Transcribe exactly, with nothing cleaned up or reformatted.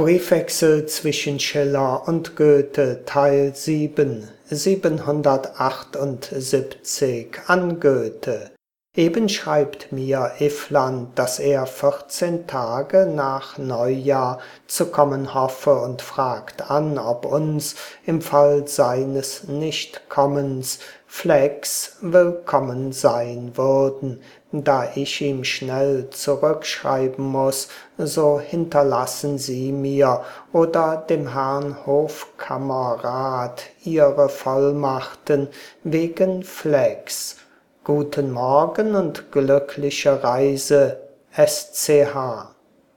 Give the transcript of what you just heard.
Briefwechsel zwischen Schiller und Goethe, Teil sieben, siebenhundertachtundsiebzig an Goethe. Eben schreibt mir Iffland, dass er vierzehn Tage nach Neujahr zu kommen hoffe und fragt an, ob uns im Fall seines Nichtkommens Flecks willkommen sein würden. Da ich ihm schnell zurückschreiben muß, so hinterlassen Sie mir oder dem Herrn Hofkammerrat Ihre Vollmachten wegen Flecks. Guten Morgen und glückliche Reise, S C H